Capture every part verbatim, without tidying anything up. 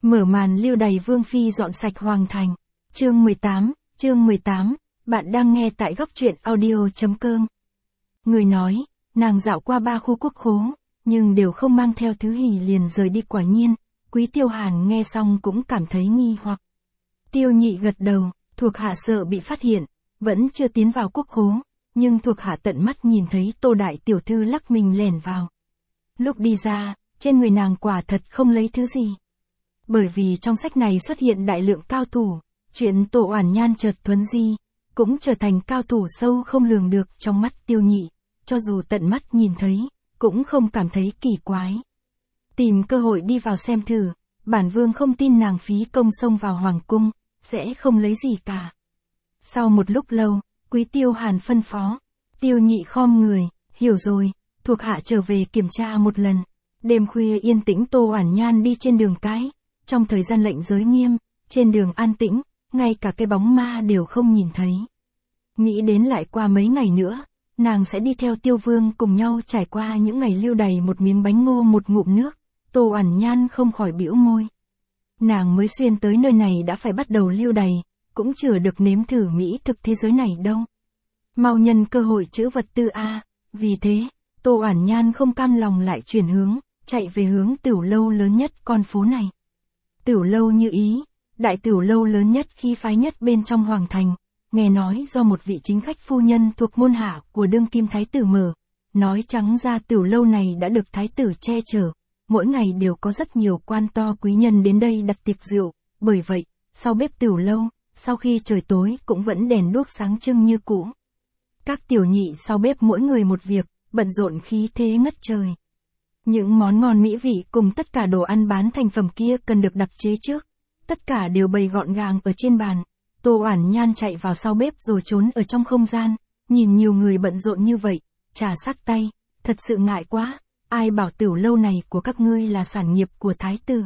Mở màn lưu đày Vương Phi dọn sạch Hoàng Thành. Chương mười tám, chương mười tám, bạn đang nghe tại góc truyện audio.com. Người nói, nàng dạo qua ba khu quốc khố, nhưng đều không mang theo thứ hỉ liền rời đi quả nhiên. Quý Tiêu Hàn nghe xong cũng cảm thấy nghi hoặc. Tiêu Nhị gật đầu, thuộc hạ sợ bị phát hiện, vẫn chưa tiến vào quốc khố, nhưng thuộc hạ tận mắt nhìn thấy Tô đại tiểu thư lắc mình lẻn vào. Lúc đi ra, trên người nàng quả thật không lấy thứ gì. Bởi vì trong sách này xuất hiện đại lượng cao thủ, chuyện Tô Oản Nhan chợt thuấn di, cũng trở thành cao thủ sâu không lường được trong mắt Tiêu Nhị, cho dù tận mắt nhìn thấy, cũng không cảm thấy kỳ quái. Tìm cơ hội đi vào xem thử, bản vương không tin nàng phí công xông vào hoàng cung, sẽ không lấy gì cả. Sau một lúc lâu, Quý Tiêu Hàn phân phó, Tiêu Nhị khom người, hiểu rồi, thuộc hạ trở về kiểm tra một lần. Đêm khuya yên tĩnh Tô Oản Nhan đi trên đường cái, trong thời gian lệnh giới nghiêm, trên đường an tĩnh, ngay cả cái bóng ma đều không nhìn thấy. Nghĩ đến lại qua mấy ngày nữa, nàng sẽ đi theo Tiêu Vương cùng nhau trải qua những ngày lưu đày một miếng bánh ngô một ngụm nước, Tô Oản Nhan không khỏi bĩu môi. Nàng mới xuyên tới nơi này đã phải bắt đầu lưu đày, cũng chưa được nếm thử mỹ thực thế giới này đâu. Mau nhân cơ hội trữ vật tư a, vì thế, Tô Oản Nhan không cam lòng lại chuyển hướng, chạy về hướng tiểu lâu lớn nhất con phố này. Tiểu lâu Như Ý, đại tiểu lâu lớn nhất khí phái nhất bên trong hoàng thành, nghe nói do một vị chính khách phu nhân thuộc môn hạ của đương kim thái tử mở, nói trắng ra tiểu lâu này đã được thái tử che chở, mỗi ngày đều có rất nhiều quan to quý nhân đến đây đặt tiệc rượu, bởi vậy, sau bếp tiểu lâu, sau khi trời tối cũng vẫn đèn đuốc sáng trưng như cũ. Các tiểu nhị sau bếp mỗi người một việc, bận rộn khí thế ngất trời. Những món ngon mỹ vị cùng tất cả đồ ăn bán thành phẩm kia cần được đặc chế trước, tất cả đều bày gọn gàng ở trên bàn. Tô Oản Nhan chạy vào sau bếp rồi trốn ở trong không gian, nhìn nhiều người bận rộn như vậy, trà sát tay, thật sự ngại quá, ai bảo tiểu lâu này của các ngươi là sản nghiệp của thái tử.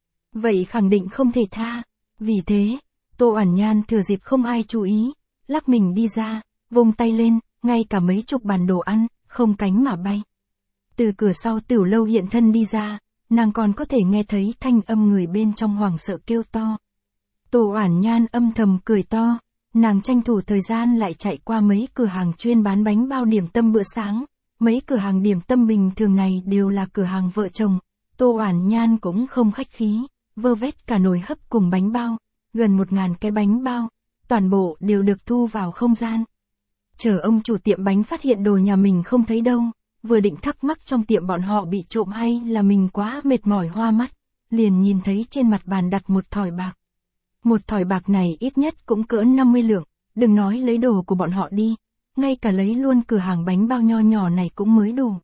Vậy khẳng định không thể tha, vì thế, Tô Oản Nhan thừa dịp không ai chú ý, lắc mình đi ra, vung tay lên, ngay cả mấy chục bàn đồ ăn, không cánh mà bay. Từ cửa sau tiểu lâu hiện thân đi ra, nàng còn có thể nghe thấy thanh âm người bên trong hoảng sợ kêu to. Tô Oản Nhan âm thầm cười to, nàng tranh thủ thời gian lại chạy qua mấy cửa hàng chuyên bán bánh bao điểm tâm bữa sáng, mấy cửa hàng điểm tâm bình thường này đều là cửa hàng vợ chồng, Tô Oản Nhan cũng không khách khí, vơ vét cả nồi hấp cùng bánh bao, gần một ngàn cái bánh bao, toàn bộ đều được thu vào không gian. Chờ ông chủ tiệm bánh phát hiện đồ nhà mình không thấy đâu, vừa định thắc mắc trong tiệm bọn họ bị trộm hay là mình quá mệt mỏi hoa mắt, liền nhìn thấy trên mặt bàn đặt một thỏi bạc. Một thỏi bạc này ít nhất cũng cỡ năm mươi lượng, đừng nói lấy đồ của bọn họ đi, ngay cả lấy luôn cửa hàng bánh bao nho nhỏ này cũng mới đủ.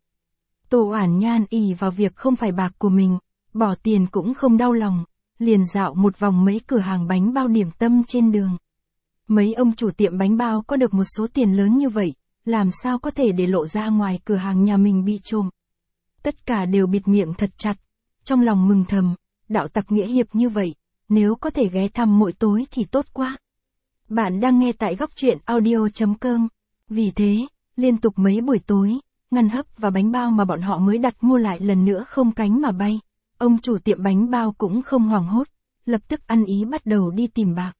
Tô Oản Nhan ỷ vào việc không phải bạc của mình, bỏ tiền cũng không đau lòng, liền dạo một vòng mấy cửa hàng bánh bao điểm tâm trên đường. Mấy ông chủ tiệm bánh bao có được một số tiền lớn như vậy, làm sao có thể để lộ ra ngoài cửa hàng nhà mình bị trộm. Tất cả đều bịt miệng thật chặt, trong lòng mừng thầm, đạo tặc nghĩa hiệp như vậy, nếu có thể ghé thăm mỗi tối thì tốt quá. Bạn đang nghe tại góc truyện audio.com, vì thế, liên tục mấy buổi tối, ngăn hấp và bánh bao mà bọn họ mới đặt mua lại lần nữa không cánh mà bay. Ông chủ tiệm bánh bao cũng không hoảng hốt, lập tức ăn ý bắt đầu đi tìm bạc.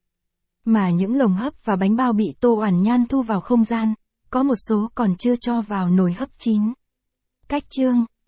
Mà những lồng hấp và bánh bao bị Tô Oản Nhan thu vào không gian, có một số còn chưa cho vào nồi hấp chín. Cách chương